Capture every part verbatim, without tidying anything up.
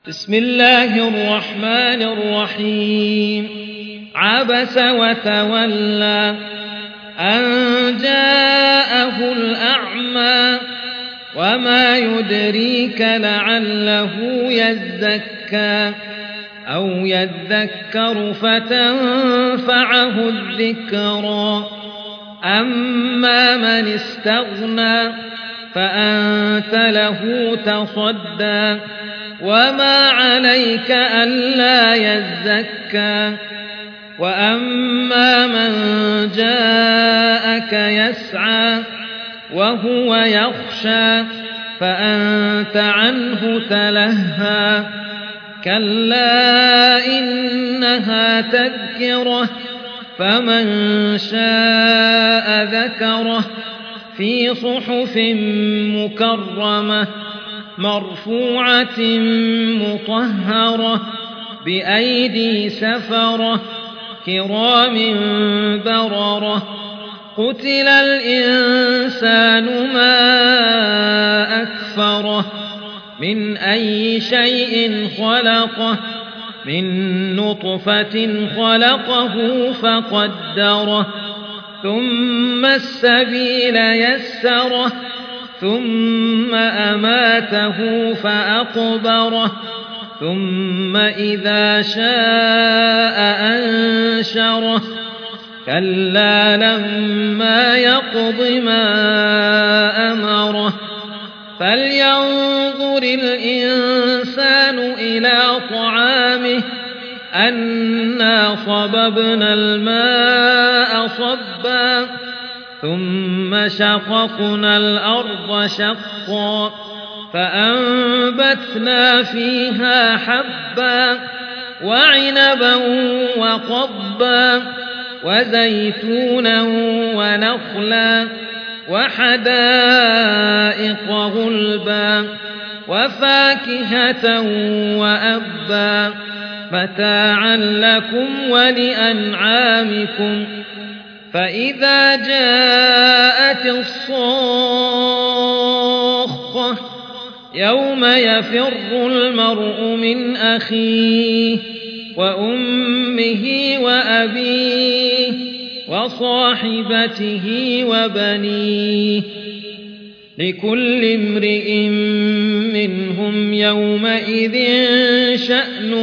بسم الله الرحمن الرحيم عبس وتولى أن جاءه الأعمى وما يدريك لعله يزكى أو يذكر فتنفعه الذكرى أما من استغنى فأنت له تصدى وما عليك ألا يزكى وأما من جاءك يسعى وهو يخشى فأنت عنه تلهى كلا إنها تذكرة فمن شاء ذكره في صحف مكرمة مرفوعة مطهرة بأيدي سفرة كرام بررة قتل الإنسان ما أكفره من أي شيء خلقه من نطفة خلقه فقدره ثم السبيل يسره ثم أماته فأقبره ثم إذا شاء أنشره كلا لما يقض ما أمره فلينظر الإنسان إلى طعامه أنا صببنا الماء صبا ثم شققنا الأرض شقا فأنبتنا فيها حبا وعنبا وقضبا وزيتونا ونخلا وحدائق غلبا وفاكهة وأبا متاعا لكم ولأنعامكم فإذا جاءت الصاخة يوم يفر المرء من أخيه وأمه وأبيه وصاحبته وبنيه لكل امرئ منهم يومئذ شأن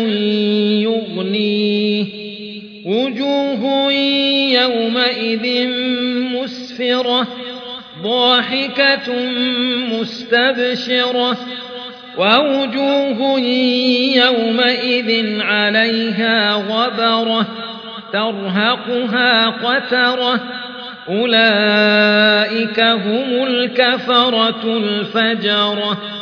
يغنيه وجوه يومئذ مسفرة ضاحكة مستبشرة ووجوه يومئذ عليها غبرة ترهقها قترة أولئك هم الكفرة الفجرة.